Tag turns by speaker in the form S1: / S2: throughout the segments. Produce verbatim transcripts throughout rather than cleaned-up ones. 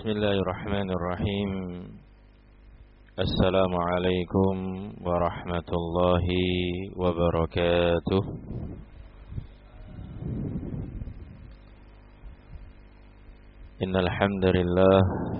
S1: Bismillahirrahmanirrahim. Assalamualaikum warahmatullahi wabarakatuh. Innal hamdalillah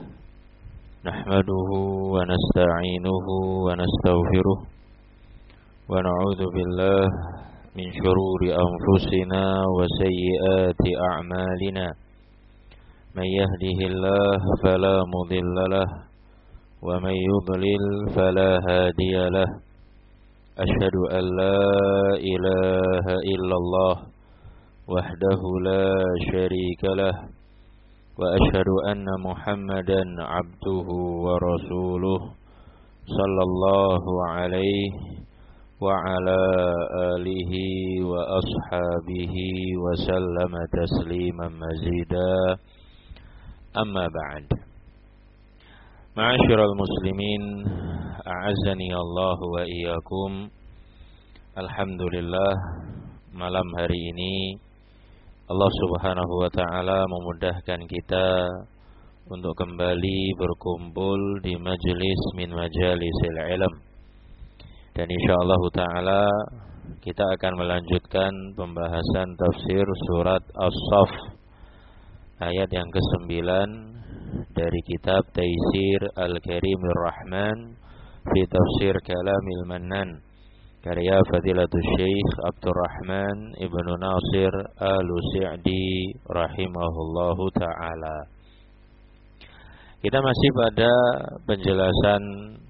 S1: nahmaduhu wa nasta'inuhu wa nastaghfiruh wa na'udzu billahi min shururi anfusina wa sayyiati a'malina. من يهده الله فلا مضل له ومن يضلل فلا هادي له أشهد أن لا إله إلا الله وحده لا شريك له وأشهد أن محمدا عبده ورسوله صلى الله عليه وعلى آله وأصحابه وسلم تسليما مزيدا. Amma ba'd. Ma'asyiral muslimin, a'azzani Allah wa iyyakum. Alhamdulillah, malam hari ini Allah Subhanahu wa taala memudahkan kita untuk kembali berkumpul di majelis min majalisil ilm. Dan insyaallah taala kita akan melanjutkan pembahasan tafsir surat As-Saff ayat yang kesembilan dari kitab Taisir Al-Karimir Rahman fi Tafsir Kalamil Mannan karya Fadilatul Syekh Abdurrahman Ibnu Nasir Al-Sa'di rahimahullahu ta'ala. Kita masih pada penjelasan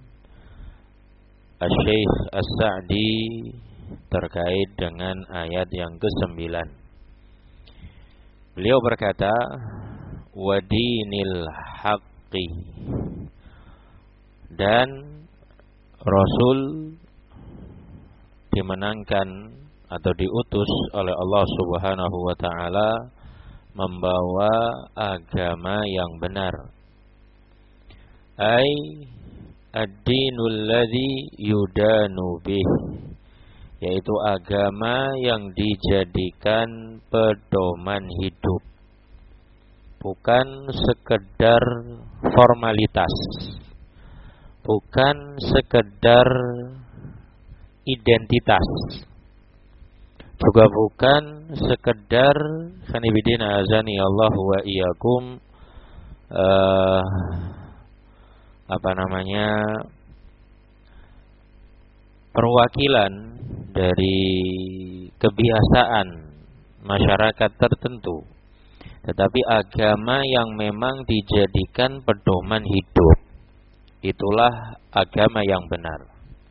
S1: Syekh As-Sa'di terkait dengan ayat yang kesembilan. Beliau berkata, wadinil haqqi, dan Rasul dimenangkan atau diutus oleh Allah Subhanahu wa taala membawa agama yang benar. Ai ad-dinul ladzi yudanu bih, yaitu agama yang dijadikan pedoman hidup, bukan sekedar formalitas, bukan sekedar identitas, juga bukan sekedar khanibidina azani Allah wa iyyakum uh, apa namanya perwakilan dari kebiasaan masyarakat tertentu, tetapi agama yang memang dijadikan pedoman hidup. Itulah agama yang benar.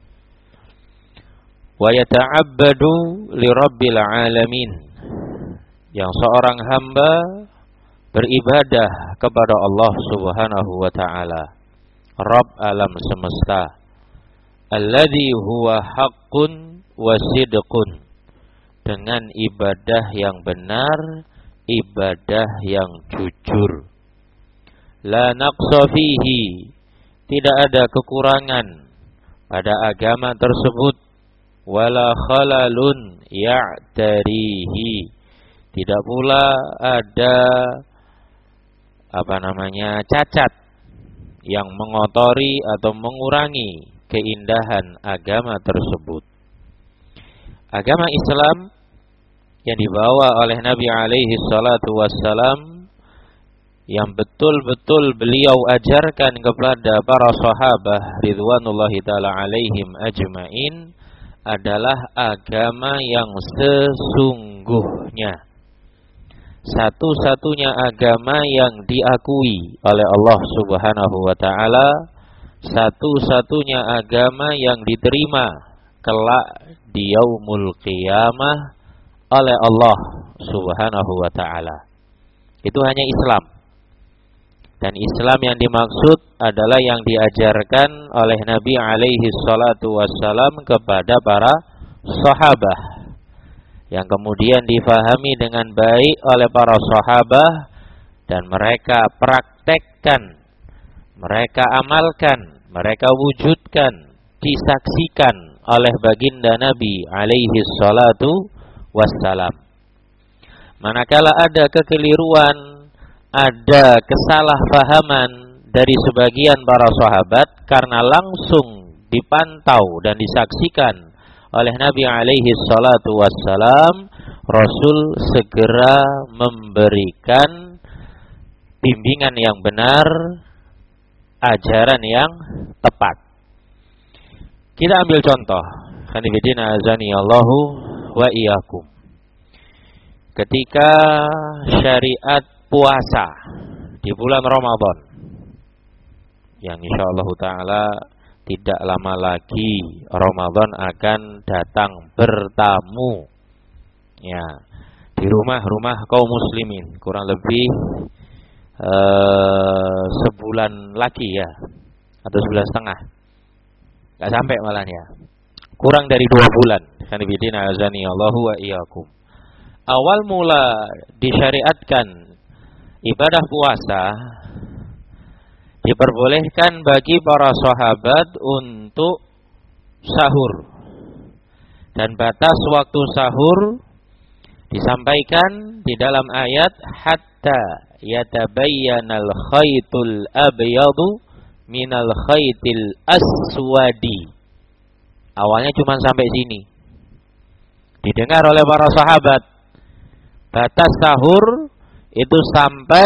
S1: Wa yata'abbadu li rabbil alamin, yang seorang hamba beribadah kepada Allah Subhanahu wa taala, Rabb alam semesta, alladzi huwa haqqun wa sidqun, dengan ibadah yang benar, ibadah yang jujur. La naqsa fihi, tidak ada kekurangan pada agama tersebut. Wala khalalun ya'tarihi, tidak pula ada apa namanya cacat yang mengotori atau mengurangi keindahan agama tersebut. Agama Islam yang dibawa oleh Nabi alaihi salatu wassalam, yang betul-betul beliau ajarkan kepada para sahabat ridwanullahi ta'ala alaihim ajma'in, adalah agama yang sesungguhnya, satu-satunya agama yang diakui oleh Allah Subhanahu wa ta'ala, satu-satunya agama yang diterima kelak di yaumul qiyamah oleh Allah Subhanahu wa ta'ala. Itu hanya Islam. Dan Islam yang dimaksud adalah yang diajarkan oleh Nabi alaihi salatu wassalam kepada para sahabat, yang kemudian difahami dengan baik oleh para sahabat dan mereka praktekkan, mereka amalkan, mereka wujudkan, disaksikan oleh baginda Nabi alaihi salatu wassalam. Manakala ada kekeliruan, ada kesalahpahaman dari sebagian para sahabat karena langsung dipantau dan disaksikan oleh Nabi alaihi salatu wassalam, Rasul segera memberikan bimbingan yang benar, ajaran yang tepat. Kita ambil contoh, Khanifidina azani Allahu wa iyyakum. Ketika syariat puasa di bulan Ramadan, yang insyaallah ta'ala tidak lama lagi Ramadan akan datang bertamu, ya, di rumah-rumah kaum muslimin, kurang lebih uh, sebulan lagi ya, atau sebulan setengah, nggak sampai malah ya, kurang dari dua bulan. Khanifidina azani Allahu wa iyyakum. Awal mula disyariatkan ibadah puasa, diperbolehkan bagi para sahabat untuk sahur, dan batas waktu sahur disampaikan di dalam ayat hatta yatabayyanal khaytul abyadu minal khaytil aswadi. Awalnya cuma sampai sini, didengar oleh para sahabat. Batas sahur itu sampai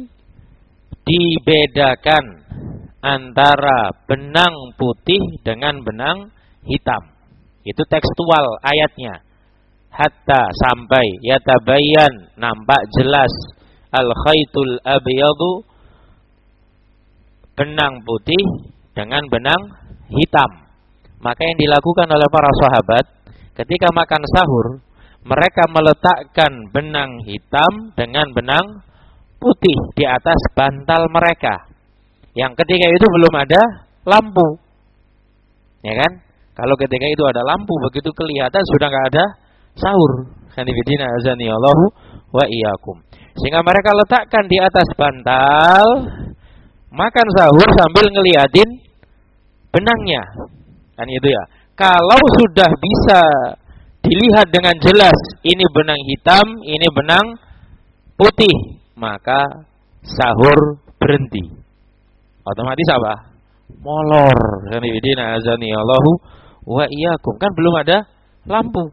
S1: dibedakan antara benang putih dengan benang hitam. Itu tekstual ayatnya. Hatta sampai yatabayyan, nampak jelas, al khaytul abyadu, benang putih dengan benang hitam. Maka yang dilakukan oleh para sahabat ketika makan sahur, mereka meletakkan benang hitam dengan benang putih di atas bantal mereka. Yang ketika itu belum ada lampu, ya kan? Kalau ketika itu ada lampu, begitu kelihatan sudah nggak ada sahur. Khanifidina azani Allahu wa iyyakum. Sehingga mereka letakkan di atas bantal, makan sahur sambil ngeliatin benangnya, kan itu ya. Kalau sudah bisa dilihat dengan jelas, ini benang hitam, ini benang putih, maka sahur berhenti. Otomatis apa? Molor. Khanifidina azani Allahu wa iyyakum. Kan belum ada lampu,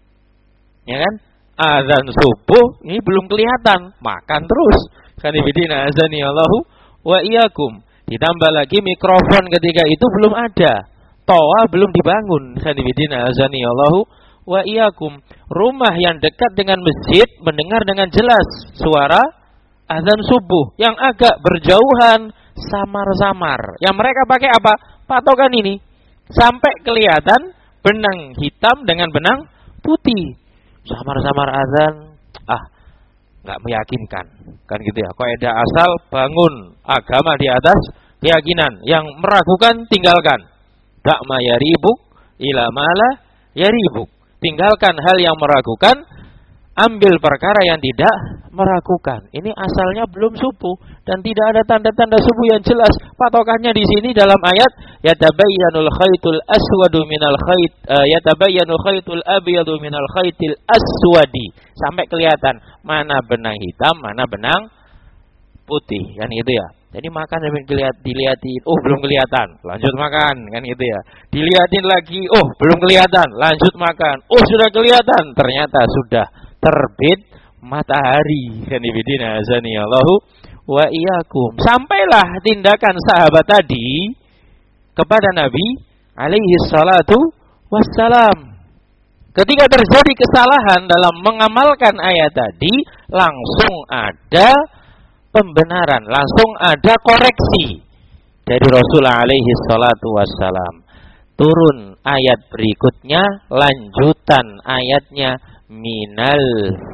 S1: ya kan? Azan subuh ini belum kelihatan, makan terus. Khanifidina azani Allahu wa iyyakum. Ditambah lagi mikrofon ketika itu belum ada, toa belum dibangun. Khanifidina azani Allahu wa iyyakum. Rumah yang dekat dengan masjid mendengar dengan jelas suara azan subuh. Yang agak berjauhan samar-samar. Yang mereka pakai apa? Patokan ini. Sampai kelihatan benang hitam dengan benang putih. Samar-samar azan, ah, nggak meyakinkan, kan gitu ya. Kaidah asal bangun agama di atas keyakinan. Yang meragukan tinggalkan. Da'ma yaribuk ila mala yaribuk. Tinggalkan hal yang meragukan, ambil perkara yang tidak meragukan. Ini asalnya belum subuh dan tidak ada tanda-tanda subuh yang jelas. Patokannya di sini dalam ayat yatabayyanul khaytul aswadu minal khayt uh, yatabayyanul khaytul abyadu minal khaytil aswadi. Sampai kelihatan mana benang hitam, mana benang putih, kan itu ya. Jadi makan sambil dilihat, dilihatin, oh belum kelihatan, lanjut makan, kan gitu ya. Dilihatin lagi, oh belum kelihatan, lanjut makan, oh sudah kelihatan, ternyata sudah terbit matahari. Khanifidina azani Allahu wa iyyakum. Sampailah tindakan sahabat tadi kepada Nabi alaihi salatu wassalam. Ketika terjadi kesalahan dalam mengamalkan ayat tadi, langsung ada pembenaran, langsung ada koreksi dari Rasulullah alaihi salatu wassalam. Turun ayat berikutnya, lanjutan ayatnya minal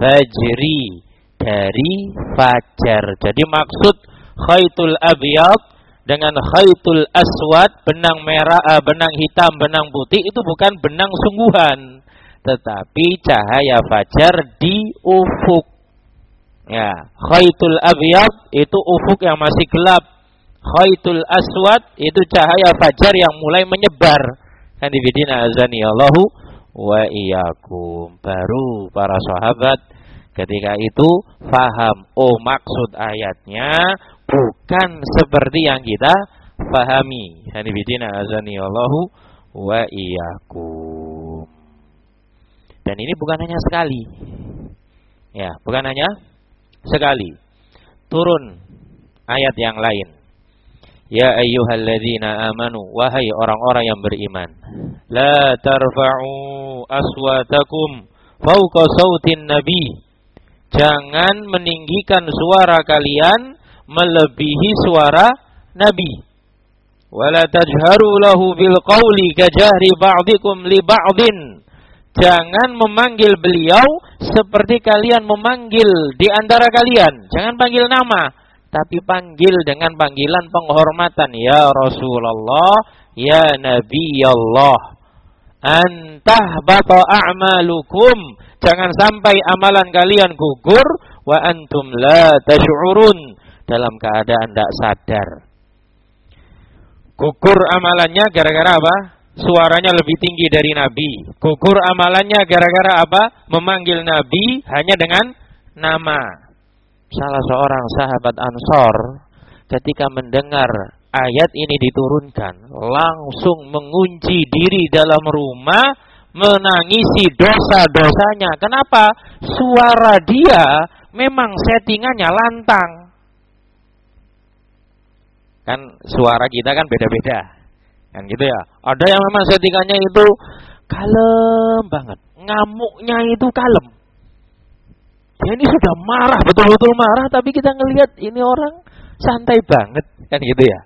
S1: fajri, dari fajar. Jadi maksud khaytul abyad dengan khaytul aswad, benang merah, uh, benang hitam, benang putih, itu bukan benang sungguhan, tetapi cahaya fajar di ufuk. Ya, khaytul abyad itu ufuk yang masih gelap. Khaytul aswad itu cahaya fajar yang mulai menyebar. Khanifidina azani Allahu wa iyyakum. Baru para sahabat Ketika itu faham, oh maksud ayatnya bukan seperti yang kita fahami. Hanifidina azani Allahu wa iyyakum. Dan ini bukan hanya sekali. Ya, bukan hanya sekali. Turun ayat yang lain. Ya ayyuhalladzina amanu, wahai orang-orang yang beriman, la tarfa'u aswatakum fawqa sautin nabi. Jangan meninggikan suara kalian melebihi suara Nabi. Wala tajharu lahu bil qawli kajahri ba'dikum li ba'din. Jangan memanggil beliau seperti kalian memanggil di antara kalian. Jangan panggil nama, tapi panggil dengan panggilan penghormatan. Ya Rasulullah, ya Nabi Allah. Antahbata a'malukum. Jangan sampai amalan kalian gugur. Wa antum la tash'urun. Dalam keadaan tidak sadar. Gugur amalannya gara-gara apa? Suaranya lebih tinggi dari Nabi. Gugur amalannya gara-gara apa? Memanggil Nabi hanya dengan nama. Salah seorang sahabat Ansor ketika mendengar ayat ini diturunkan, langsung mengunci diri dalam rumah, menangisi dosa-dosanya. Kenapa? Suara dia memang settingannya lantang. Kan suara kita kan beda-beda. Kan gitu ya. Ada yang memang settingannya itu kalem banget. Ngamuknya itu kalem. Dia ini sudah marah, betul-betul marah, tapi kita ngelihat ini orang santai banget. Kan gitu ya.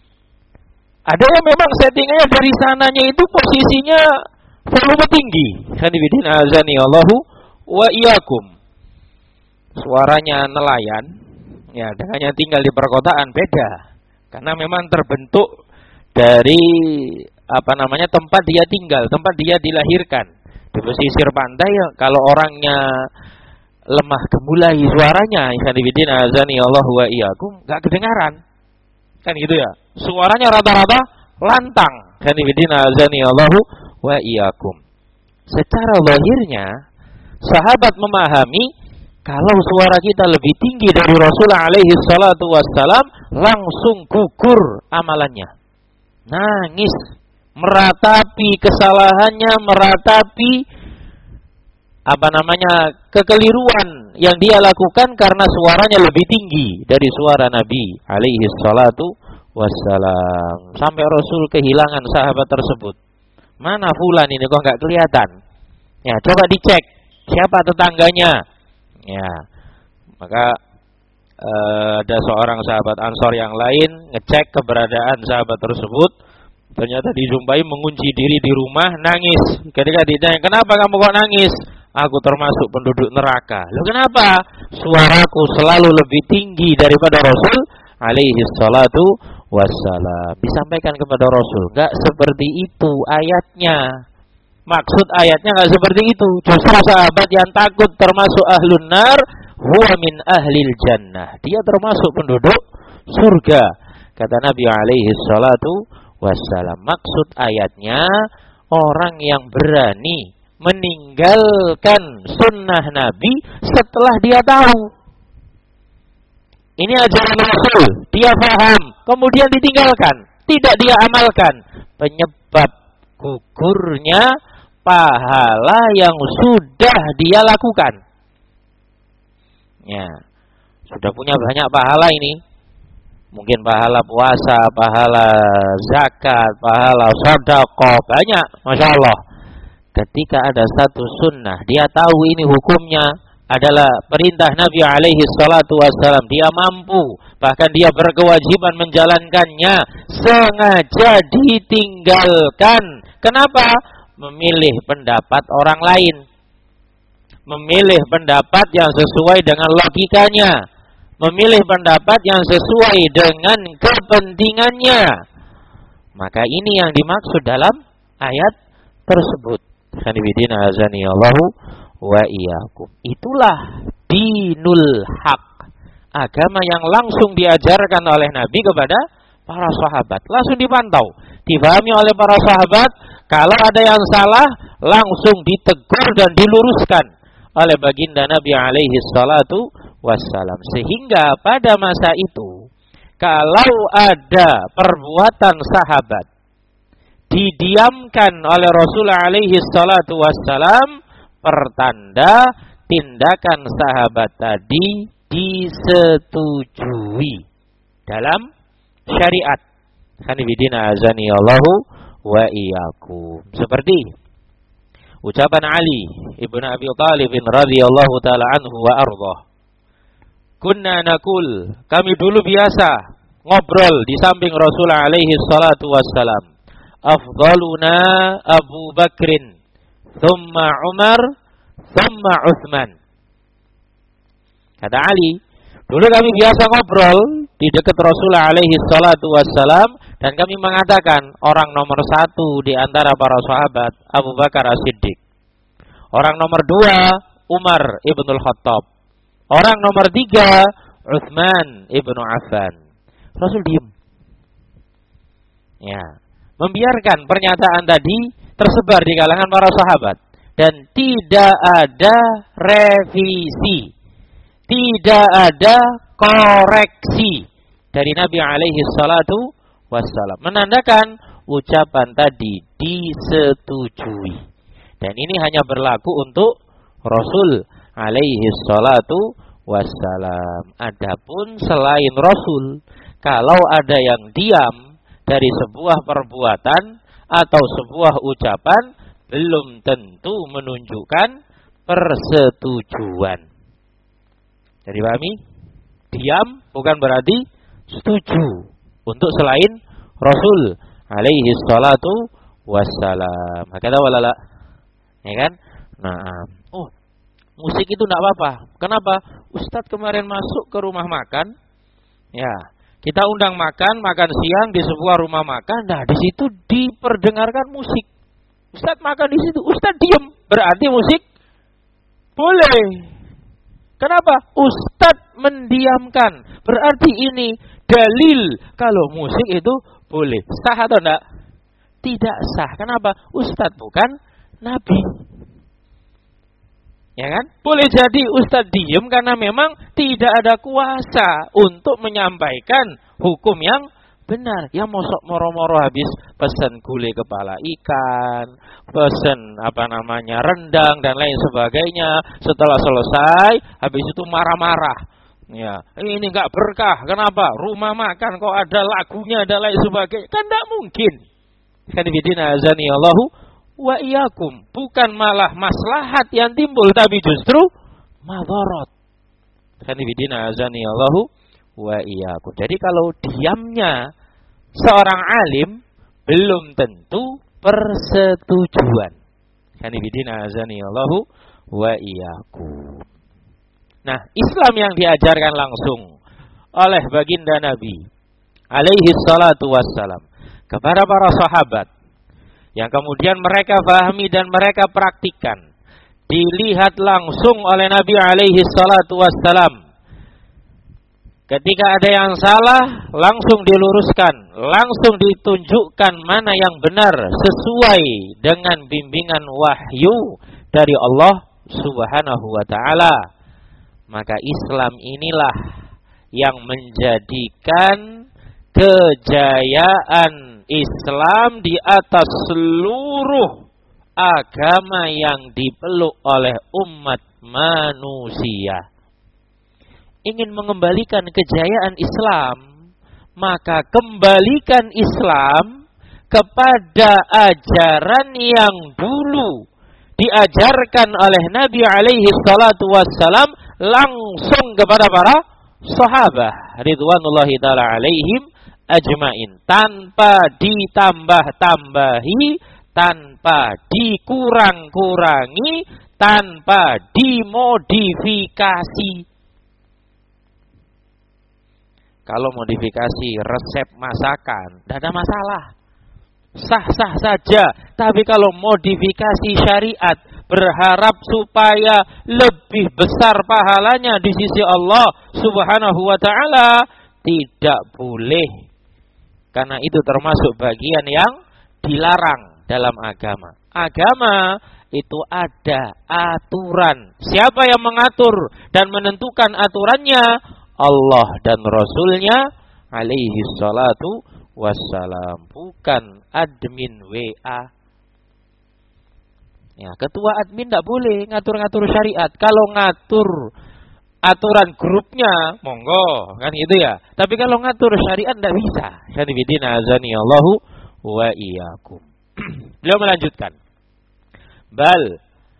S1: Ada yang memang settingannya dari sananya itu posisinya volume tinggi. Hanifidin azani Allahu wa iyyakum. Suaranya nelayan, ya dengan yang tinggal di perkotaan beda. Karena memang terbentuk dari apa namanya tempat dia tinggal, tempat dia dilahirkan. Di pesisir pantai, kalau orangnya lemah gemulai suaranya, hanifidin azani Allahu wa iyyakum, enggak kedengaran. Kan gitu ya. Suaranya rata-rata lantang. Hanifidin azani Allahu wa iyyakum. Secara lahirnya sahabat memahami kalau suara kita lebih tinggi dari Rasulullah alaihi salatu wassalam, langsung gugur amalannya. Nangis, meratapi kesalahannya, meratapi apa namanya kekeliruan yang dia lakukan karena suaranya lebih tinggi dari suara Nabi alaihi salatu wassalam. Sampai Rasul kehilangan sahabat tersebut. Mana fulan ini kok enggak kelihatan? Ya, coba dicek siapa tetangganya. Ya. Maka uh, ada seorang sahabat Ansor yang lain ngecek keberadaan sahabat tersebut. Ternyata dijumpai mengunci diri di rumah, nangis. Ketika ditanya, "Kenapa kamu kok nangis?" "Aku termasuk penduduk neraka." "Loh kenapa?" "Suaraku selalu lebih tinggi daripada Rasul alaihi salatu wassalam." Disampaikan kepada Rasul, enggak seperti itu ayatnya. Maksud ayatnya enggak seperti itu. Justru sahabat yang takut termasuk ahlun nar, huwa min ahlil jannah. Dia termasuk penduduk surga. Kata Nabi alaihi salatu wassalam. Maksud ayatnya, orang yang berani meninggalkan sunnah Nabi setelah dia tahu. Ini ajaran Rasul, dia paham, kemudian ditinggalkan, tidak dia amalkan. Penyebab gugurnya pahala yang sudah dia lakukan. Ya, sudah punya banyak pahala ini. Mungkin pahala puasa, pahala zakat, pahala sedekah, banyak, masya Allah. Ketika ada satu sunnah, dia tahu ini hukumnya adalah perintah Nabi alaihi salatu wassalam, dia mampu, bahkan dia berkewajiban menjalankannya, sengaja ditinggalkan. Kenapa? Memilih pendapat orang lain, memilih pendapat yang sesuai dengan logikanya, memilih pendapat yang sesuai dengan kepentingannya. Maka ini yang dimaksud dalam ayat tersebut. Hanifidin azani Allahu wa iyyakum. Itulah dinul haq, agama yang langsung diajarkan oleh Nabi kepada para sahabat, langsung dipantau, dipahami oleh para sahabat. Kalau ada yang salah, langsung ditegur dan diluruskan oleh baginda Nabi alaihi salatu wassalam. Sehingga pada masa itu, kalau ada perbuatan sahabat didiamkan oleh Rasulullah alaihi salatu wassalam, pertanda tindakan sahabat tadi disetujui dalam syariat. Hanifidina azani Allahu wa iyyakum. Seperti ucapan Ali ibn Abi Thalib radhiyallahu taala anhu wa ardhah. Kunna nakul, kami dulu biasa ngobrol di samping Rasulullah alaihi salatu wassalam. Afdaluna Abu Bakrin, thumma Umar, thumma Uthman. Kata Ali, dulu kami biasa ngobrol di dekat Rasulullah alaihi salatu wassalam, dan kami mengatakan orang nomor satu di antara para sahabat Abu Bakar As-Siddiq. Orang nomor dua Umar ibnul Khattab. Orang nomor tiga Uthman ibnu Affan. Rasul diam. Ya, membiarkan pernyataan tadi tersebar di kalangan para sahabat dan tidak ada revisi, tidak ada koreksi dari Nabi alaihi salatu wassalam, menandakan ucapan tadi disetujui. Dan ini hanya berlaku untuk Rasul alaihi salatu wassalam. Adapun selain Rasul, kalau ada yang diam dari sebuah perbuatan atau sebuah ucapan, belum tentu menunjukkan persetujuan. Jadi pahami? Diam bukan berarti setuju untuk selain Rasul alaihi salatu wassalam. Kata walala, ya kan? Nah, oh, musik itu enggak apa-apa. Kenapa? Ustadz kemarin masuk ke rumah makan, ya, kita undang makan, makan siang di sebuah rumah makan. Nah, di situ diperdengarkan musik. Ustadz makan di situ, Ustadz diem, berarti musik boleh. Kenapa? Ustadz mendiamkan, berarti ini dalil kalau musik itu boleh. Sah atau enggak? Tidak sah. Kenapa? Ustadz bukan Nabi. Ya kan? Boleh jadi Ustadz diem karena memang tidak ada kuasa untuk menyampaikan hukum yang benar. Ya mosok moro-moro habis pesen gulai kepala ikan, pesen apa namanya rendang dan lain sebagainya. Setelah selesai, habis itu marah-marah. Ya, ini enggak berkah. Kenapa? Rumah makan kok ada lagunya dan lain sebagainya. Kan enggak mungkin. Kan bidina azani Allahu wa iyyakum. Bukan malah maslahat yang timbul, tapi justru madharat. Kan bidina azani Allahu wa iyyakum. Jadi kalau diamnya seorang alim belum tentu persetujuan. Kan bidina azani Allahu wa iyyakum. Nah, Islam yang diajarkan langsung oleh baginda Nabi alaihi salatu wassalam kepada para sahabat, yang kemudian mereka pahami dan mereka praktikkan, dilihat langsung oleh Nabi alaihi salatu wassalam. Ketika ada yang salah, langsung diluruskan, langsung ditunjukkan mana yang benar sesuai dengan bimbingan wahyu dari Allah Subhanahu wa ta'ala. Maka Islam inilah yang menjadikan kejayaan Islam di atas seluruh agama yang dipeluk oleh umat manusia. Ingin mengembalikan kejayaan Islam, maka kembalikan Islam kepada ajaran yang dulu diajarkan oleh Nabi alaihi salatu wassalam langsung kepada para sahabat ridwanullahi ta'ala alaihim ajmain, tanpa ditambah-tambahi, tanpa dikurang-kurangi, tanpa dimodifikasi. Kalau modifikasi resep masakan, tidak ada masalah, sah-sah saja. Tapi kalau modifikasi syariat, berharap supaya lebih besar pahalanya di sisi Allah Subhanahu wa ta'ala, tidak boleh. Karena itu termasuk bagian yang dilarang dalam agama. Agama itu ada aturan. Siapa yang mengatur dan menentukan aturannya? Allah dan Rasulnya alaihi salatu wassalam. Bukan admin W A. Ya, ketua admin tidak boleh ngatur-ngatur syariat. Kalau ngatur aturan grupnya, monggo, kan gitu ya. Tapi kalau ngatur syariat tidak bisa. Syarifidina azani Allahu wa iyyakum. Beliau melanjutkan. Bal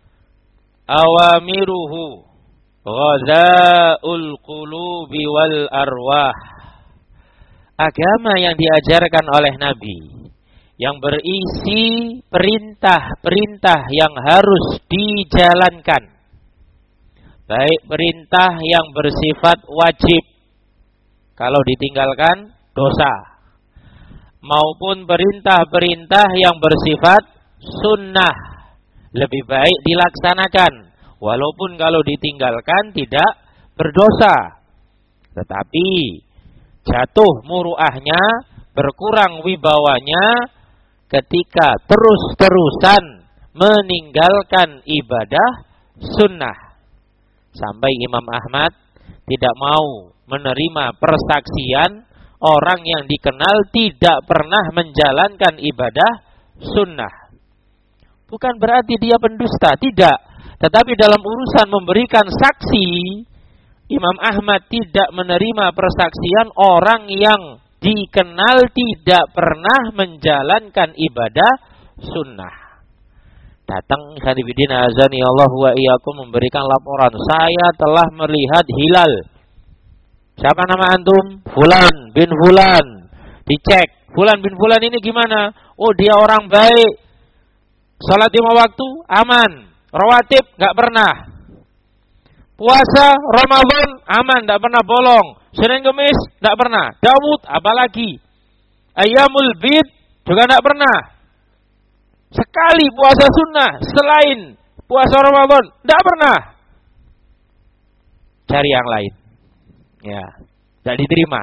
S1: awamiruhu ghazaul qulubi wal arwah. Agama yang diajarkan oleh Nabi yang berisi perintah-perintah yang harus dijalankan. Baik perintah yang bersifat wajib, kalau ditinggalkan dosa, maupun perintah-perintah yang bersifat sunnah, lebih baik dilaksanakan, walaupun kalau ditinggalkan tidak berdosa. Tetapi jatuh muruahnya, berkurang wibawanya ketika terus-terusan meninggalkan ibadah sunnah. Sampai Imam Ahmad tidak mau menerima persaksian orang yang dikenal tidak pernah menjalankan ibadah sunnah. Bukan berarti dia pendusta, tidak. Tetapi dalam urusan memberikan saksi, Imam Ahmad tidak menerima persaksian orang yang dikenal tidak pernah menjalankan ibadah sunnah. Datang Khanifidina azani Allah wa iyyakum memberikan laporan, saya telah melihat hilal. Siapa nama antum? Fulan bin Fulan. Dicek, Fulan bin Fulan ini gimana? Oh, dia orang baik. Salat lima waktu aman. Rawatib enggak pernah. Puasa Ramadan aman, enggak pernah bolong. Senin Kemis enggak pernah. Daud apalagi? Ayyamul Bid juga enggak pernah. Sekali puasa sunnah selain puasa Ramadan tidak pernah. Cari yang lain. Ya, tidak diterima.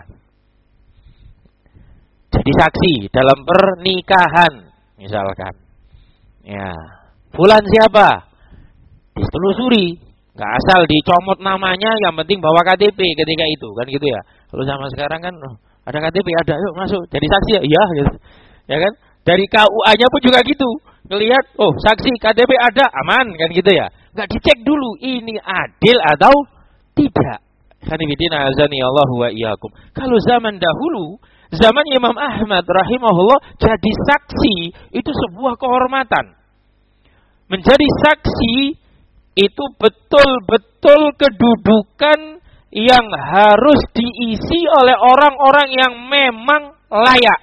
S1: Jadi saksi dalam pernikahan misalkan. Ya, fulan siapa? Ditelusuri, nggak asal dicomot namanya, yang penting bawa K T P ketika itu, kan gitu ya. Kalau sama sekarang kan oh, ada K T P, ada, yuk masuk. Jadi saksi ya, iya gitu. Ya kan? Dari K U A-nya pun juga gitu. Ngelihat, oh saksi K T P ada, aman kan gitu ya. Enggak dicek dulu ini adil atau tidak. Khanifidina azani Allah wa iyyakum. Kalau zaman dahulu, zaman Imam Ahmad rahimahullah, jadi saksi itu sebuah kehormatan. Menjadi saksi itu betul-betul kedudukan yang harus diisi oleh orang-orang yang memang layak.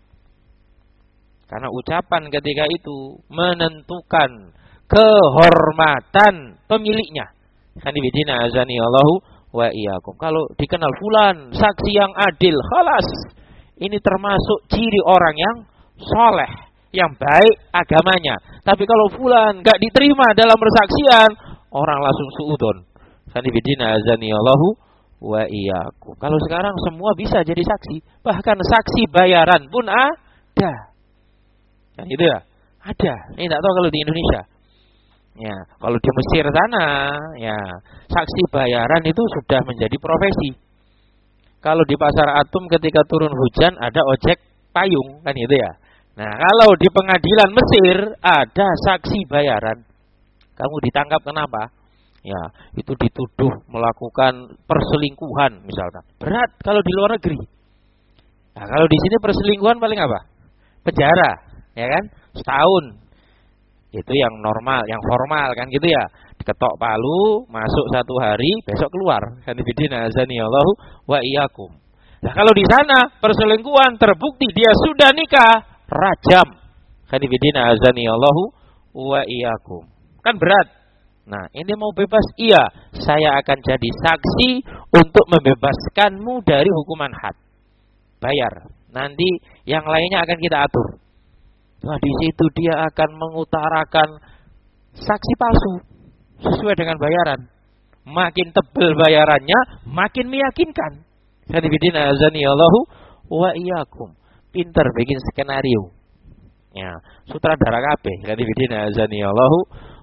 S1: Karena ucapan ketika itu menentukan kehormatan pemiliknya. Khanifidina azani Allahu wa iyyakum. Kalau dikenal fulan saksi yang adil, khalas. Ini termasuk ciri orang yang soleh, yang baik agamanya. Tapi kalau fulan enggak diterima dalam persaksian, orang langsung suudon. Khanifidina azani Allahu wa iyyakum. Kalau sekarang semua bisa jadi saksi, bahkan saksi bayaran pun ada. Kan gitu ya? Ada. Ini tidak tahu kalau di Indonesia. Ya, kalau di Mesir sana, ya, saksi bayaran itu sudah menjadi profesi. Kalau di pasar Atum ketika turun hujan ada ojek payung, kan gitu ya. Nah, kalau di pengadilan Mesir ada saksi bayaran. Kamu ditangkap kenapa? Ya, itu dituduh melakukan perselingkuhan misalkan. Berat kalau di luar negeri. Nah, kalau di sini perselingkuhan paling apa? Penjara. Ya kan, setahun itu yang normal, yang formal kan gitu ya. Diketok palu, masuk satu hari, besok keluar. Khanifidina azani Allahu wa iyyakum. Nah kalau di sana perselingkuhan terbukti dia sudah nikah, rajam. Khanifidina azani Allahu wa iyyakum. Kan berat. Nah ini mau bebas, iya, saya akan jadi saksi untuk membebaskanmu dari hukuman had. Bayar. Nanti yang lainnya akan kita atur. Nah di situ dia akan mengutarakan saksi palsu sesuai dengan bayaran. Makin tebal bayarannya, makin meyakinkan. Khanifidina azani Allahu wa iyyakum. Pinter bikin skenario. Ya, sutradara kabeh. Khanifidina azani Allahu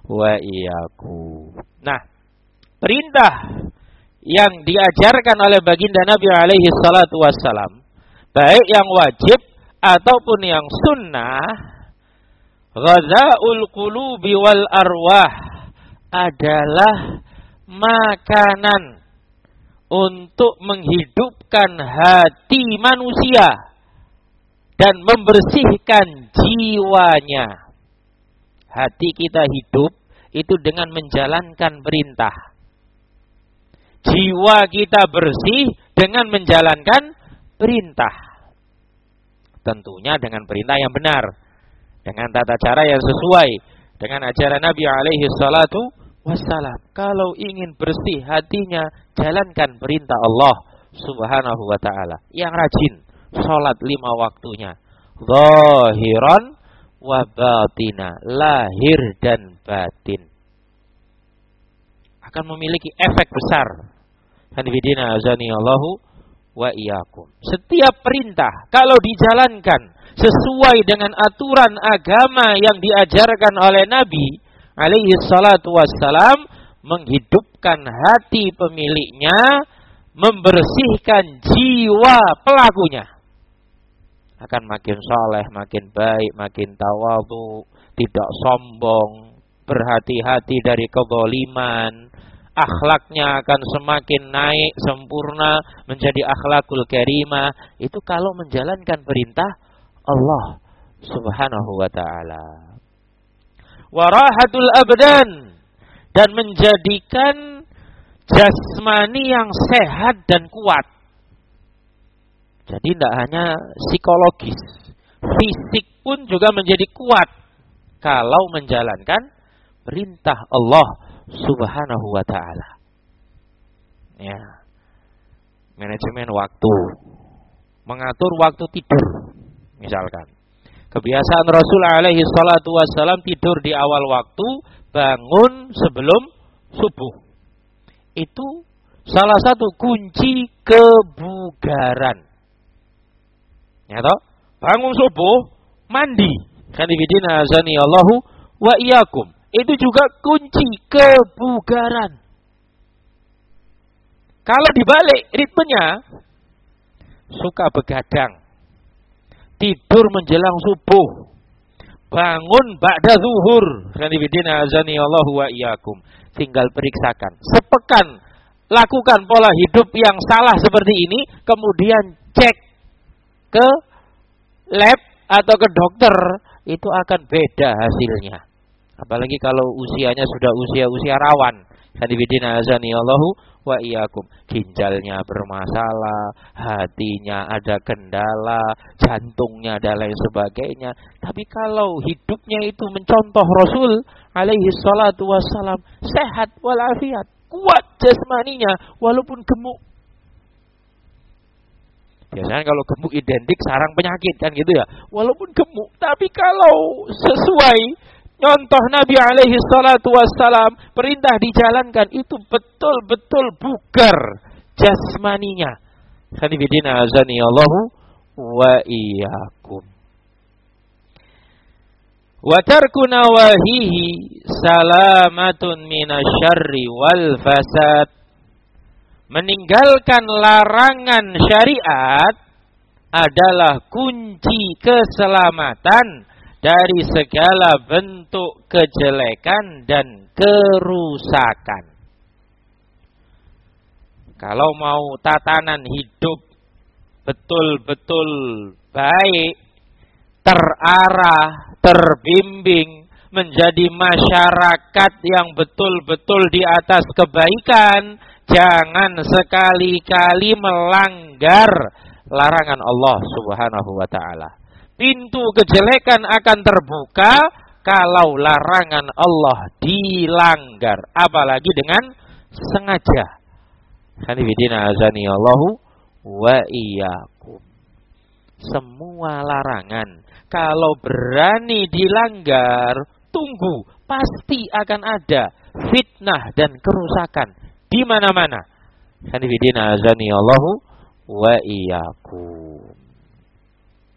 S1: wa iyyakum. Nah, perintah yang diajarkan oleh baginda Nabi alaihi salatu wassalam, baik yang wajib ataupun yang sunnah, ghazaul qulubi wal arwah, adalah makanan untuk menghidupkan hati manusia dan membersihkan jiwanya. Hati kita hidup itu dengan menjalankan perintah. Jiwa kita bersih dengan menjalankan perintah. Tentunya dengan perintah yang benar, dengan tata cara yang sesuai dengan ajaran Nabi alaihi salatu wassalam. Kalau ingin bersih hatinya, jalankan perintah Allah subhanahu wa ta'ala. Yang rajin sholat lima waktunya, zahiran wa batina, lahir dan batin, akan memiliki efek besar. Hanifidina azani Allahu wa iyyakum. Setiap perintah kalau dijalankan sesuai dengan aturan agama yang diajarkan oleh Nabi alaihi salatu wassalam, menghidupkan hati pemiliknya, membersihkan jiwa pelakunya, akan makin saleh, makin baik, makin tawadhu, tidak sombong, berhati-hati dari kezaliman. Akhlaknya akan semakin naik, sempurna, menjadi akhlakul karimah. Itu kalau menjalankan perintah Allah subhanahu wa ta'ala. Warahatul abdan, dan menjadikan jasmani yang sehat dan kuat. Jadi tidak hanya psikologis, fisik pun juga menjadi kuat kalau menjalankan perintah Allah subhanahu wa ta'ala. Ya. Manajemen waktu, mengatur waktu tidur misalkan. Kebiasaan Rasul alaihi salatu wassalam tidur di awal waktu, bangun sebelum subuh. Itu salah satu kunci kebugaran. Ya toh? Bangun subuh, mandi. Kanibidina azani Allahu wa iyyakum. Itu juga kunci kebugaran. Kalau dibalik ritmenya, suka begadang, tidur menjelang subuh, bangun ba'da zuhur. Kanibidina azani Allahu wa iyyakum. Tinggal periksakan. Sepekan lakukan pola hidup yang salah seperti ini, kemudian cek ke lab atau ke dokter, itu akan beda hasilnya. Apalagi kalau usianya sudah usia-usia rawan. Hadibidina azani Allahu wa iyyakum. Ginjalnya bermasalah, hatinya ada kendala, jantungnya dan lain sebagainya. Tapi kalau hidupnya itu mencontoh Rasul alaihi salatu wassalam, sehat walafiat, kuat jasmaninya walaupun gemuk. Biasanya kalau gemuk identik sarang penyakit kan gitu ya. Walaupun gemuk, tapi kalau sesuai contoh Nabi alaihi salatu wassalam, perintah dijalankan, itu betul-betul bugar jasmaninya. Hanifidina azani Allahu wa iyyakum. Wa tarku nawahihi salamatun minasyarri wal fasad. Meninggalkan larangan syariat adalah kunci keselamatan dari segala bentuk kejelekan dan kerusakan. Kalau mau tatanan hidup betul-betul baik, terarah, terbimbing, menjadi masyarakat yang betul-betul di atas kebaikan, jangan sekali-kali melanggar larangan Allah subhanahu wa ta'ala. Pintu kejelekan akan terbuka kalau larangan Allah dilanggar, apalagi dengan sengaja. Hanifidina azani Allahu wa iyyakum. Semua larangan kalau berani dilanggar, tunggu, pasti akan ada fitnah dan kerusakan di mana-mana. Hanifidina azani Allahu wa iyyakum.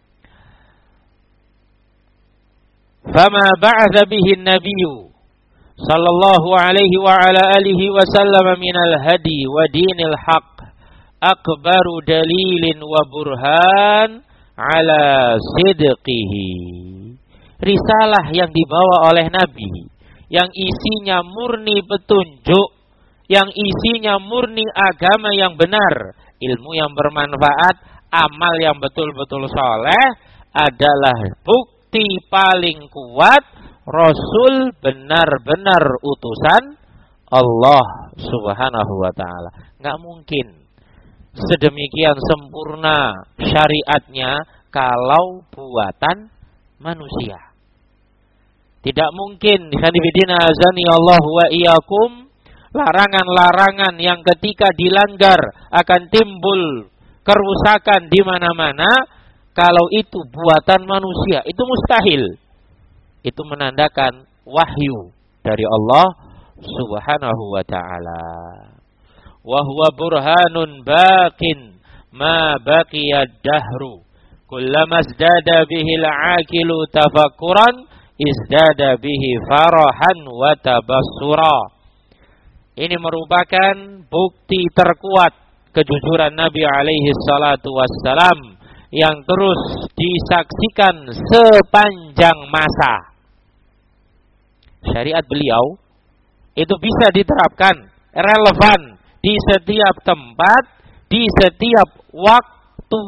S1: Fama ba'atha bihi an-nabiyyu sallallahu alaihi wa ala alihi wa sallam minal hadi wa dinil haq akbaru dalilin wa burhan ala sidqihi. Risalah yang dibawa oleh Nabi, yang isinya murni petunjuk, yang isinya murni agama yang benar, ilmu yang bermanfaat, amal yang betul-betul soleh, adalah bukti paling kuat Rasul benar-benar utusan Allah subhanahu wa ta'ala. Nggak mungkin sedemikian sempurna syariatnya kalau buatan manusia. Tidak mungkin, hadibidina azani Allah wa iyyakum, larangan-larangan yang ketika dilanggar akan timbul kerusakan di mana-mana, kalau itu buatan manusia, itu mustahil. Itu menandakan wahyu dari Allah subhanahu wa ta'ala. Wa huwa burhanun baqin ma baqiya dahru. Kullama izdada bihi al-aqilu tafakkuran izdada bihi farahan wa tabassura. Ini merupakan bukti terkuat kejujuran Nabi alaihi salatu wassalam yang terus disaksikan sepanjang masa. Syariat beliau itu bisa diterapkan, relevan di setiap tempat, di setiap waktu.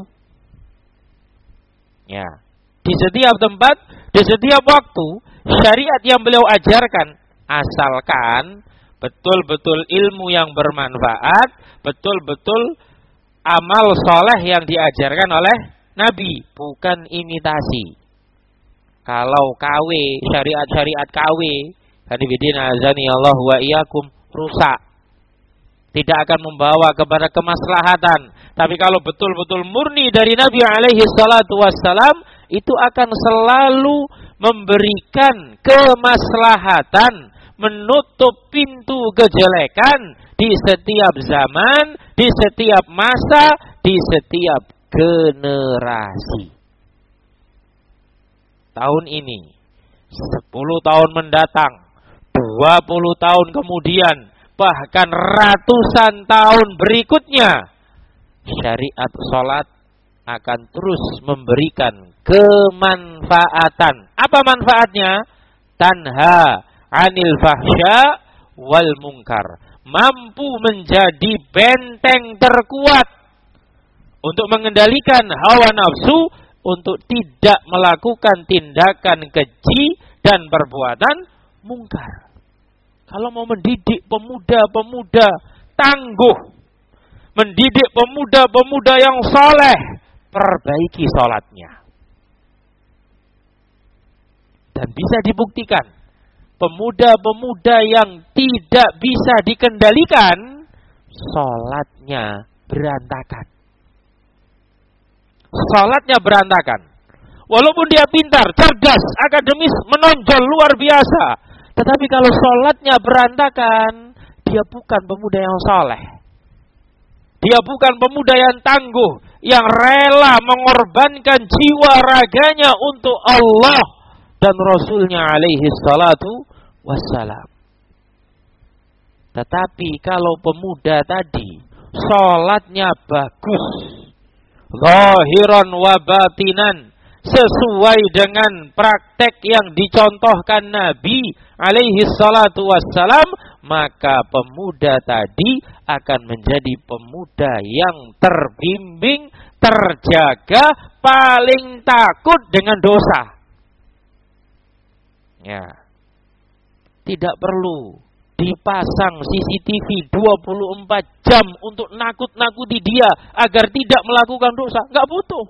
S1: Ya, di setiap tempat, di setiap waktu, syariat yang beliau ajarkan, asalkan betul-betul ilmu yang bermanfaat, betul-betul amal soleh yang diajarkan oleh Nabi, bukan imitasi. Kalau K W, syariat-syariat K W, hadibidina azani Allah wa iyyakum, rusak. Tidak akan membawa kepada kemaslahatan. Tapi kalau betul-betul murni dari Nabi alaihi salatu wassalam, itu akan selalu memberikan kemaslahatan, menutup pintu kejelekan di setiap zaman, di setiap masa, di setiap generasi. Tahun ini, sepuluh tahun mendatang, dua puluh tahun kemudian, bahkan ratusan tahun berikutnya, syariat salat akan terus memberikan kemanfaatan. Apa manfaatnya? Tanha anil fahsya wal munkar. Mampu menjadi benteng terkuat untuk mengendalikan hawa nafsu, untuk tidak melakukan tindakan keji dan perbuatan mungkar. Kalau mau mendidik pemuda-pemuda tangguh, mendidik pemuda-pemuda yang soleh, perbaiki sholatnya. Dan bisa dibuktikan, pemuda-pemuda yang tidak bisa dikendalikan, sholatnya berantakan. Sholatnya berantakan. Walaupun dia pintar, cerdas, akademis, menonjol, luar biasa. Tetapi kalau sholatnya berantakan, dia bukan pemuda yang soleh. Dia bukan pemuda yang tangguh, yang rela mengorbankan jiwa raganya untuk Allah dan Rasulnya alaihi salatu wassalam. Tetapi kalau pemuda tadi sholatnya bagus, zahiran wa batinan, sesuai dengan praktek yang dicontohkan Nabi alaihi salatu wassalam, maka pemuda tadi akan menjadi pemuda yang terbimbing, terjaga, paling takut dengan dosa. Ya. Tidak perlu dipasang C C T V dua puluh empat jam untuk nakut-nakuti dia agar tidak melakukan dosa. Enggak butuh.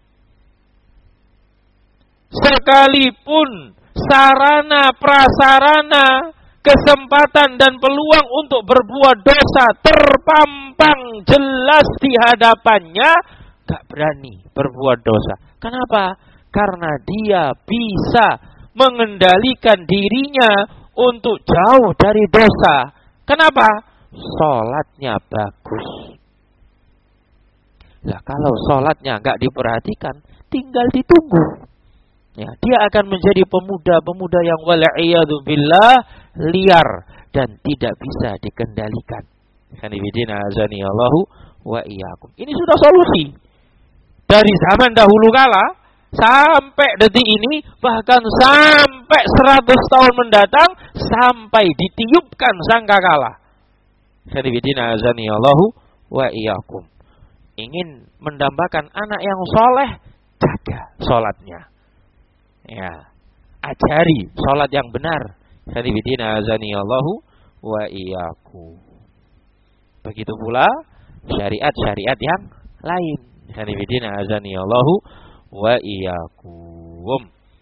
S1: Sekalipun sarana, prasarana, kesempatan dan peluang untuk berbuat dosa terpampang jelas di hadapannya, enggak berani berbuat dosa. Kenapa? Karena dia bisa mengendalikan dirinya untuk jauh dari dosa. Kenapa? Sholatnya bagus. Lah kalau sholatnya enggak diperhatikan, tinggal ditunggu. Ya, dia akan menjadi pemuda-pemuda yang wal'iyadu billah liar dan tidak bisa dikendalikan. Kanibidina azani Allahu wa iyyakum. Ini sudah solusi. Dari zaman dahulu kala sampai detik ini, bahkan sampai seratus tahun mendatang, sampai ditiupkan sangkakala. Kanibidina azani Allahu wa iyyakum. Ingin mendambakan anak yang soleh, jaga sholatnya. Ya, ajari sholat yang benar. Kanibidina azani Allahu wa iyyakum. Begitu pula syariat-syariat yang lain. Kanibidina azani Allahu wa iyyakum.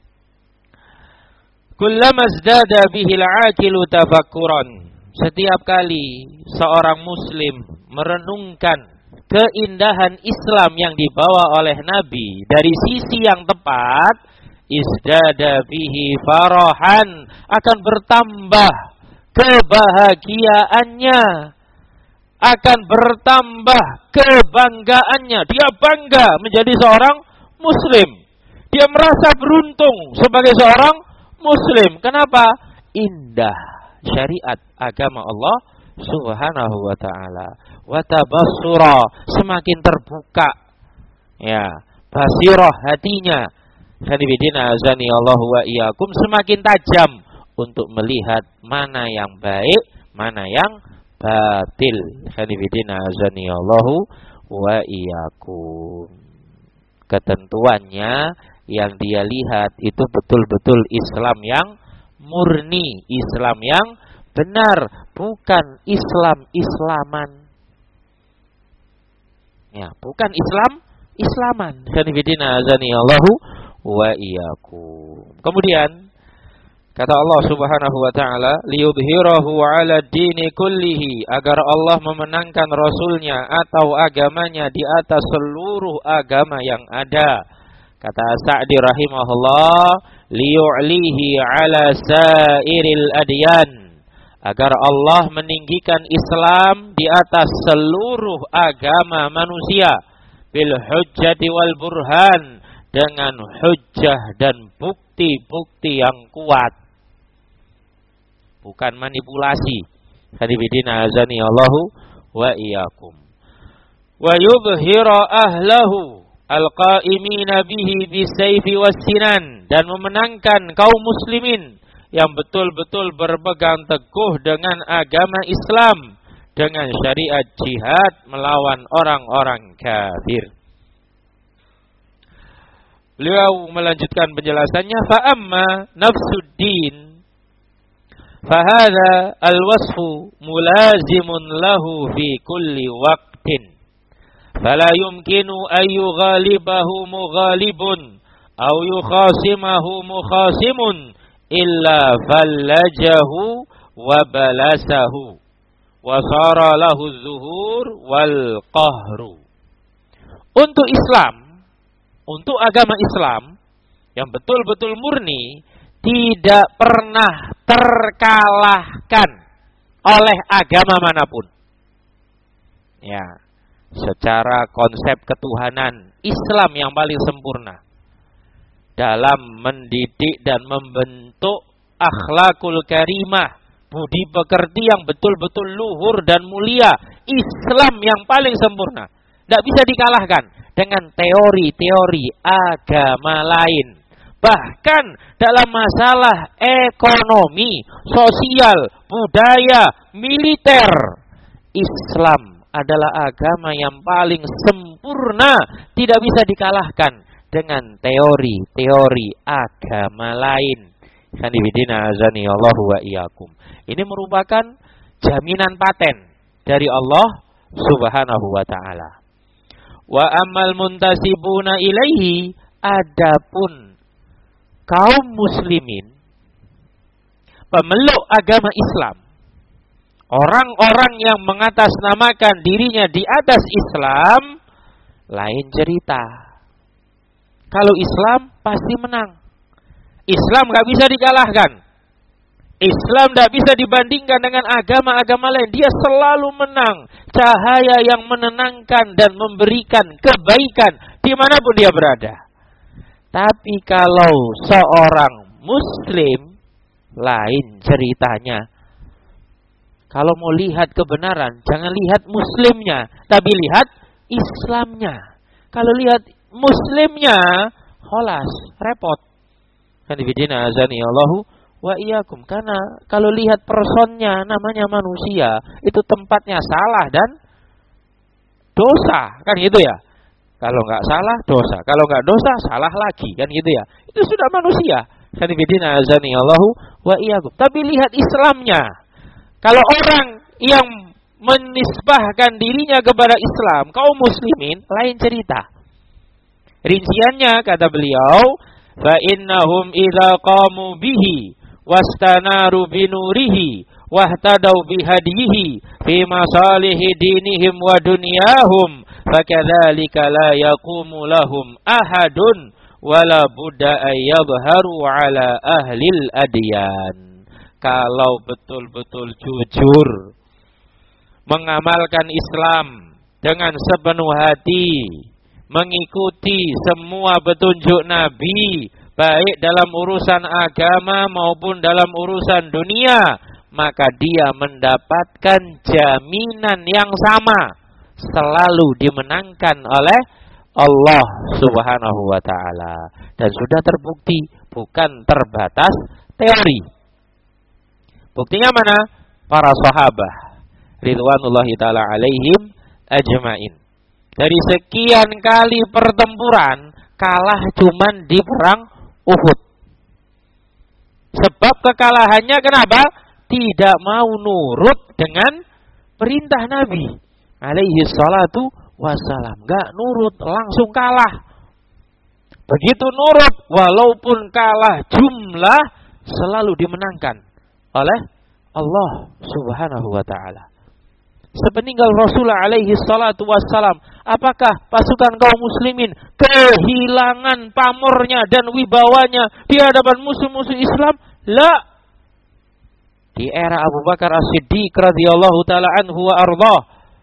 S1: Kullama zdada bihil aqilu tafakkuran. Setiap kali seorang muslim merenungkan keindahan Islam yang dibawa oleh Nabi dari sisi yang tepat, izdada bihi farahan, akan bertambah kebahagiaannya, akan bertambah kebanggaannya. Dia bangga menjadi seorang muslim. Dia merasa beruntung sebagai seorang muslim. Kenapa? Indah syariat agama Allah Subhanahu wa ta'ala. Wa tabassura, semakin terbuka ya, basirah hatinya. Kanibidina azani Allahu wa iyyakum, semakin tajam untuk melihat mana yang baik, mana yang batil. Kanibidina azani Allahu wa iyyakum. Ketentuannya yang dia lihat itu betul-betul Islam yang murni, Islam yang benar, bukan Islam-Islaman. Ya, bukan Islam-Islaman. Kanibidina azani Allahu wa iyyakum. Kemudian kata Allah Subhanahu wa taala, liyudhhirahu 'ala dini kullihi, agar Allah memenangkan rasulnya atau agamanya di atas seluruh agama yang ada. Kata Sa'di rahimahullah, liyu'lihi 'ala sairil adyan, agar Allah meninggikan Islam di atas seluruh agama manusia, bil hujjati wal burhan, dengan hujjah dan bukti-bukti yang kuat, bukan manipulasi. Hadibidina azani Allahu wa iyyakum. Wa yubhira ahlahu alqa'imina bihi bisayfi wassinan, dan memenangkan kaum muslimin yang betul-betul berpegang teguh dengan agama Islam, dengan syariat jihad melawan orang-orang kafir. Beliau melanjutkan penjelasannya, fa amma nafsuddin fahadha alwasfu mulazimun lahu fi kulli waqtin, fala yumkinu an yughalibahu mughalibun aw yukhasimahu mukhasimun illa fallajahu wa balasahu wa sara lahu zuhur wal qahru. Untuk Islam, untuk agama Islam yang betul-betul murni, tidak pernah terkalahkan oleh agama manapun. Ya, secara konsep ketuhanan, Islam yang paling sempurna dalam mendidik dan membentuk akhlakul karimah, budi pekerti yang betul-betul luhur dan mulia. Islam yang paling sempurna, tidak bisa dikalahkan dengan teori-teori agama lain. Bahkan dalam masalah ekonomi, sosial, budaya, militer, Islam adalah agama yang paling sempurna, tidak bisa dikalahkan dengan teori-teori agama lain. Kanibidina azani Allahu wa iyyakum. Ini merupakan jaminan paten dari Allah Subhanahu wa ta'ala. Wa ammal muntasibuna ilaihi, adapun kaum muslimin, pemeluk agama Islam, orang-orang yang mengatasnamakan dirinya di atas Islam, lain cerita. Kalau Islam pasti menang. Islam gak bisa dikalahkan. Islam tidak bisa dibandingkan dengan agama-agama lain. Dia selalu menang. Cahaya yang menenangkan dan memberikan kebaikan dimanapun dia berada. Tapi kalau seorang muslim, lain ceritanya. Kalau mau lihat kebenaran, jangan lihat muslimnya, tapi lihat Islamnya. Kalau lihat muslimnya, kholas, repot. Kan dibidina azani Allahu wa iyyakum. Karena kalau lihat personnya, namanya manusia, itu tempatnya salah dan dosa, kan gitu ya. Kalau nggak salah, dosa. Kalau nggak dosa, salah lagi, kan gitu ya. Itu sudah manusia. Kan dibidina azani Allahu wa iyyakum. Tapi lihat Islamnya. Kalau orang yang menisbahkan dirinya kepada Islam, kaum muslimin, lain cerita. Rinciannya kata beliau, fa innahum idza qamu bihi wastanaru binurihi wahtadaw bihadihi fi masalihi dinihim wa dunyahum fakadzalika la yaqumu lahum ahadun wala budda ayyadharu ala ahlil adyan. Kalau betul-betul jujur mengamalkan Islam dengan sepenuh hati, mengikuti semua petunjuk Nabi, baik dalam urusan agama maupun dalam urusan dunia, maka dia mendapatkan jaminan yang sama, selalu dimenangkan oleh Allah Subhanahu wa ta'ala. Dan sudah terbukti, bukan terbatas teori. Buktinya mana? Para sahabat ridwanullahi ta'ala alaihim ajma'in. Dari sekian kali pertempuran, kalah cuman di perang Uhud. Sebab kekalahannya kenapa? Tidak mau nurut dengan perintah Nabi alaihi salatu wassalam. Gak nurut, langsung kalah. Begitu nurut, walaupun kalah jumlah, selalu dimenangkan oleh Allah Subhanahu wa ta'ala. Sepeninggal Rasulullah alaihi salatu wassalam, apakah pasukan kaum muslimin kehilangan pamornya dan wibawanya di hadapan musuh-musuh Islam? La. Di era Abu Bakar As-Siddiq radhiyallahu ta'ala anhu wa ardah,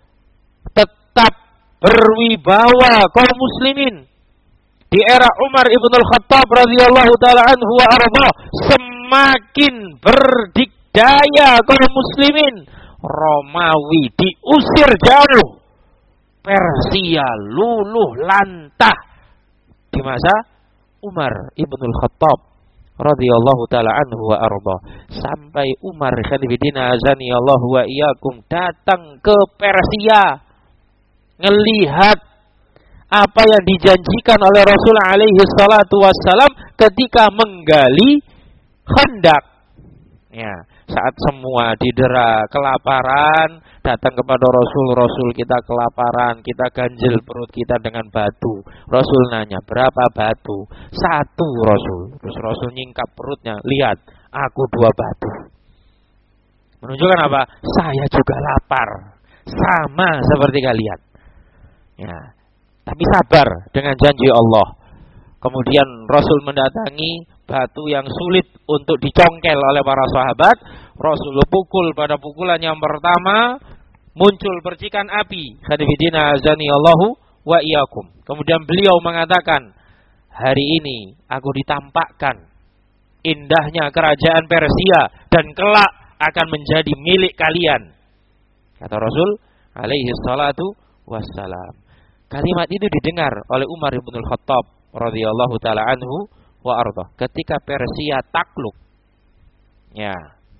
S1: tetap berwibawa kaum muslimin. Di era Umar ibn al-Khattab radhiyallahu ta'ala anhu wa ardah, semakin berdikdaya kaum muslimin. Romawi diusir jauh, Persia luluh lantah di masa Umar ibn al-Khattab radhiyallahu ta'ala anhu wa arda. Sampai Umar khalifidina azani Allah wa iyyakum datang ke Persia, ngelihat apa yang dijanjikan oleh Rasul alaihi salatu wassalam ketika menggali Khandaq. Ya, saat semua didera kelaparan, datang kepada Rasul, Rasul kita kelaparan, kita ganjil perut kita dengan batu. Rasul nanya, berapa batu? Satu Rasul. Terus Rasul nyingkap perutnya, lihat, aku dua batu. Menunjukkan apa? Saya juga lapar, sama seperti kalian. Ya, tapi sabar dengan janji Allah. Kemudian Rasul mendatangi batu yang sulit untuk dicongkel oleh para sahabat. Rasul pukul pada pukulan yang pertama, muncul percikan api. Khadifidina azani Allahu wa iyyakum. Kemudian beliau mengatakan, hari ini aku ditampakkan indahnya kerajaan Persia dan kelak akan menjadi milik kalian. Kata Rasul alaihi salatu wassalam. Kalimat itu didengar oleh Umar ibn al-Khattab radhiyallahu ta'ala anhu wa arda. Ketika Persia takluk, ya,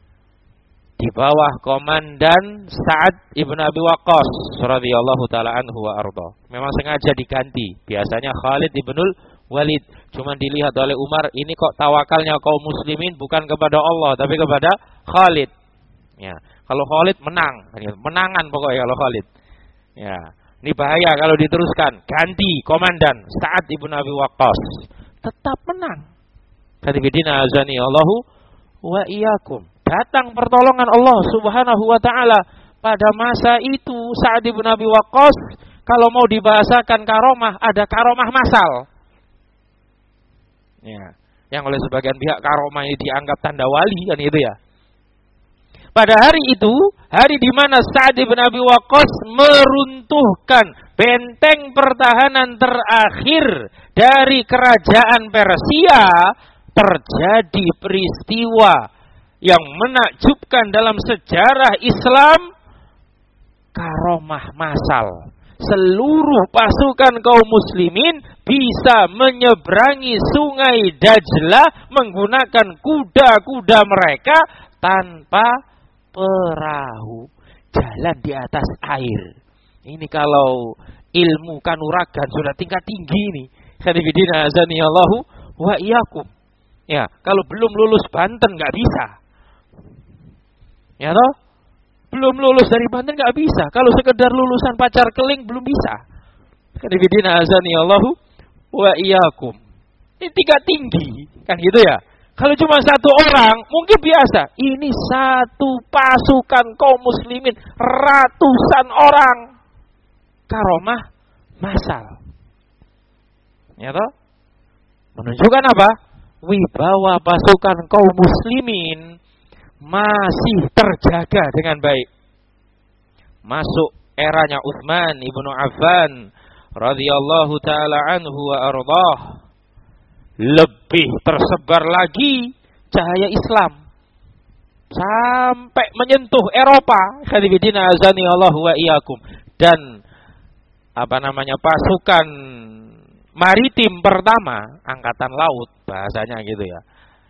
S1: di bawah komandan Sa'ad ibn Abi Waqqas radhiyallahu ta'ala anhu wa arda. Memang sengaja diganti. Biasanya Khalid ibnul Walid. Cuma dilihat oleh Umar, ini kok tawakalnya kaum muslimin bukan kepada Allah, tapi kepada Khalid. Ya, kalau Khalid menang, menangan pokoknya kalau Khalid. Ya, ini bahaya kalau diteruskan. Ganti komandan Sa'ad ibn Abi Waqqas, tetap menang. Khadifidina azani Allahu wa iyyakum. Datang pertolongan Allah Subhanahu wa ta'ala. Pada masa itu Sa'ad ibn Abi Waqqas, kalau mau dibahasakan karomah, ada karomah masal. Ya, yang oleh sebagian pihak karomah ini dianggap tanda wali, kan itu ya. Pada hari itu, hari di mana Sa'd bin Abi Waqqas meruntuhkan benteng pertahanan terakhir dari kerajaan Persia, terjadi peristiwa yang menakjubkan dalam sejarah Islam, karomah massal. Seluruh pasukan kaum muslimin bisa menyeberangi sungai Dajlah menggunakan kuda-kuda mereka tanpa perahu, jalan di atas air. Ini kalau ilmu kanuragan sudah tingkat tinggi ini. Khadifidina azanillahu wa iyyakum. Ya, kalau belum lulus Banten nggak bisa. Ya toh? Belum lulus dari Banten nggak bisa. Kalau sekedar lulusan Pacar Keling belum bisa. Khadifidina azanillahu wa iyyakum. Ini tingkat tinggi, kan gitu ya. Kalau cuma satu orang mungkin biasa. Ini satu pasukan kaum muslimin, ratusan orang. Karomah massal. Ya toh? Menunjukkan apa? Wibawa pasukan kaum muslimin masih terjaga dengan baik. Masuk eranya Utsman ibnu Affan radhiyallahu taala anhu wa ardhah, lebih tersebar lagi cahaya Islam sampai menyentuh Eropa. Khadifidina azani Allah wa iyyakum. Dan apa namanya, pasukan maritim pertama, angkatan laut bahasanya gitu ya,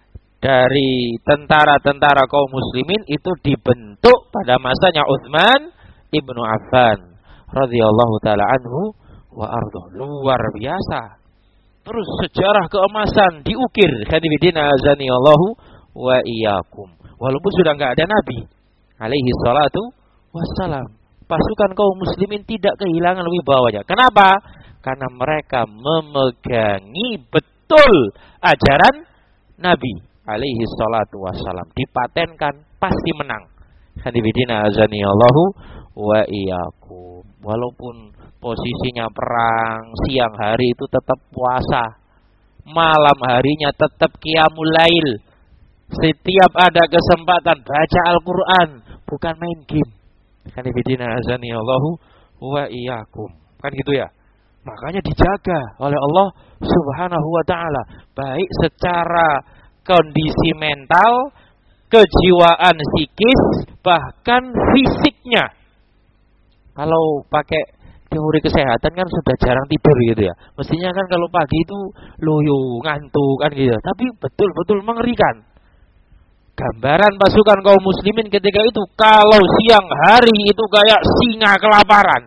S1: dari tentara-tentara kaum muslimin itu dibentuk pada masanya Utsman ibnu Affan radhiyallahu taala anhu wa ardhah. Luar biasa. Terus sejarah keemasan diukir. Khadifidina azani Allahu wa iyyakum. Walaupun sudah enggak ada nabi alaihi salatu wassalam, pasukan kaum muslimin tidak kehilangan wibawanya. Kenapa? Karena mereka memegangi betul ajaran Nabi alaihi salatu wassalam. Dipatenkan pasti menang. Khadifidina azani Allahu wa iyyakum. Walaupun posisinya perang, siang hari itu tetap puasa, malam harinya tetap qiyamul lail. Setiap ada kesempatan baca Al-Quran, bukan main game. Khadifidina azani Allahu wa iyyakum. Kan gitu ya. Makanya dijaga oleh Allah Subhanahu wa taala, baik secara kondisi mental, kejiwaan psikis, bahkan fisiknya. Kalau pakai teori kesehatan kan sudah jarang tidur gitu ya. Mestinya kan kalau pagi itu loyo, ngantuk kan gitu. Tapi betul-betul mengerikan. Gambaran pasukan kaum muslimin ketika itu, kalau siang hari itu kayak singa kelaparan.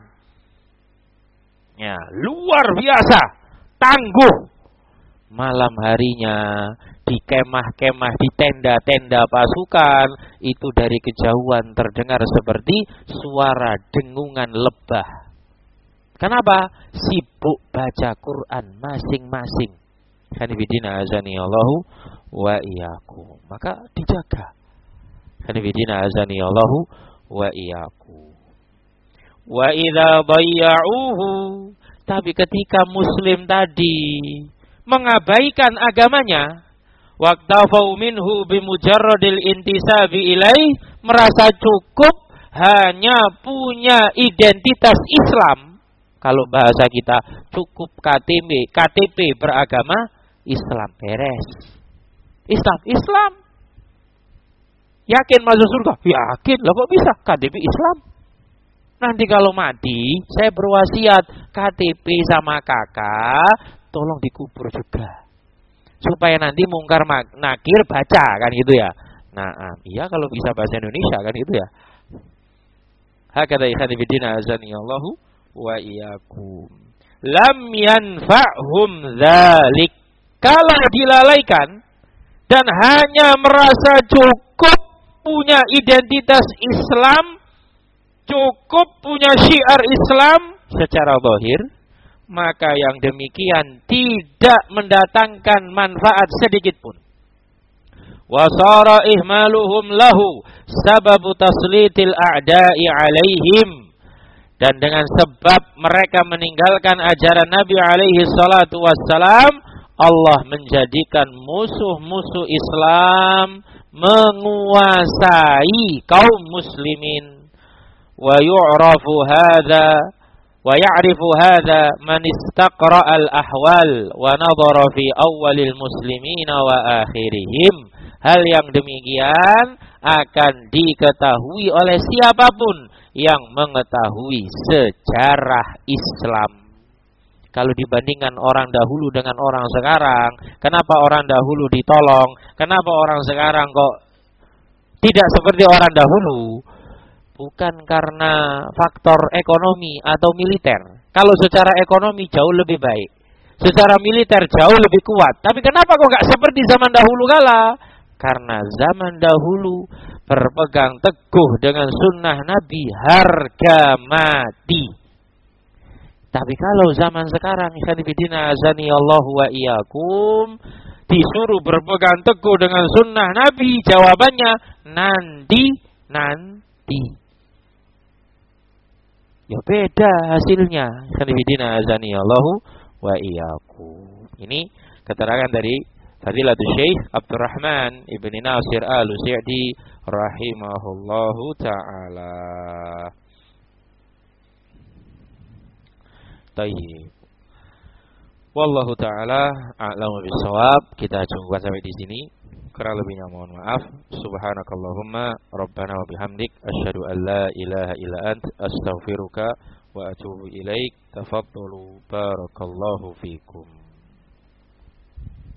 S1: Ya, luar biasa, tangguh. Malam harinya di kemah-kemah, di tenda-tenda pasukan, itu dari kejauhan terdengar seperti suara dengungan lebah. Kenapa? Sibuk baca Quran masing-masing. Khadifidina azani Allahu wa iyyakum. Maka dijaga. Khadifidina azani Allahu wa iyyakum. Wa idza dhayya'uhu, tapi ketika muslim tadi mengabaikan agamanya, waqtafau minhu bimujarradil intisabi ilaih, merasa cukup hanya punya identitas Islam. Kalau bahasa kita cukup K T P, K T P beragama Islam, beres. Islam, Islam. Yakin masuk surga? Yakin. Lah kok bisa? K T P Islam. Nanti kalau mati, saya berwasiat K T P sama kakak tolong dikubur juga, supaya nanti mungkar nakir baca, kan gitu ya. Nah, iya kalau bisa bahasa Indonesia kan gitu ya. Hakadha ikhwanifidina azani Allahu wa iyyakum. Lam yanfa'hum dzalik. Kalau dilalaikan dan hanya merasa cukup punya identitas Islam, cukup punya syiar Islam secara zahir, maka yang demikian tidak mendatangkan manfaat sedikit pun. Wa sara ihmaluhum lahu sababu taslitil a'da'i alaihim, dan dengan sebab mereka meninggalkan ajaran Nabi alaihi salatu wassalam, Allah menjadikan musuh-musuh Islam menguasai kaum muslimin. Wa yu'rafu hadza wa ya'rifu hadza man istaqra al-ahwal wa nadhara fi awwalil muslimina wa akhirihim. Hal yang demikian akan diketahui oleh siapapun yang mengetahui sejarah Islam. Kalau dibandingkan orang dahulu dengan orang sekarang, kenapa orang dahulu ditolong? Kenapa orang sekarang kok tidak seperti orang dahulu? Bukan karena faktor ekonomi atau militer. Kalau secara ekonomi jauh lebih baik, secara militer jauh lebih kuat. Tapi kenapa kok nggak seperti zaman dahulu kala? Karena zaman dahulu berpegang teguh dengan sunnah Nabi harga mati. Tapi kalau zaman sekarang, ikhwanifidina azani Allahu wa iyyakum, disuruh berpegang teguh dengan sunnah Nabi, jawabannya nanti, nanti. Ya beda hasilnya. Ikhwanifidina azani Allahu wa iyyakum. Ini keterangan dari Fadilatul Syekh Abdurrahman Ibni Nasir Al-Sa'di rahimahullahu ta'ala. Tayyib. Wallahu ta'ala a'lamu bissawab. Kita cukupkan sampai di sini. Kurang lebihnya mohon maaf. Subhanakallahumma rabbana wa bihamdik asyhadu an la ilaha illa ant astaghfiruka wa atubu ilaik. Tafaddalu barakallahu fikum.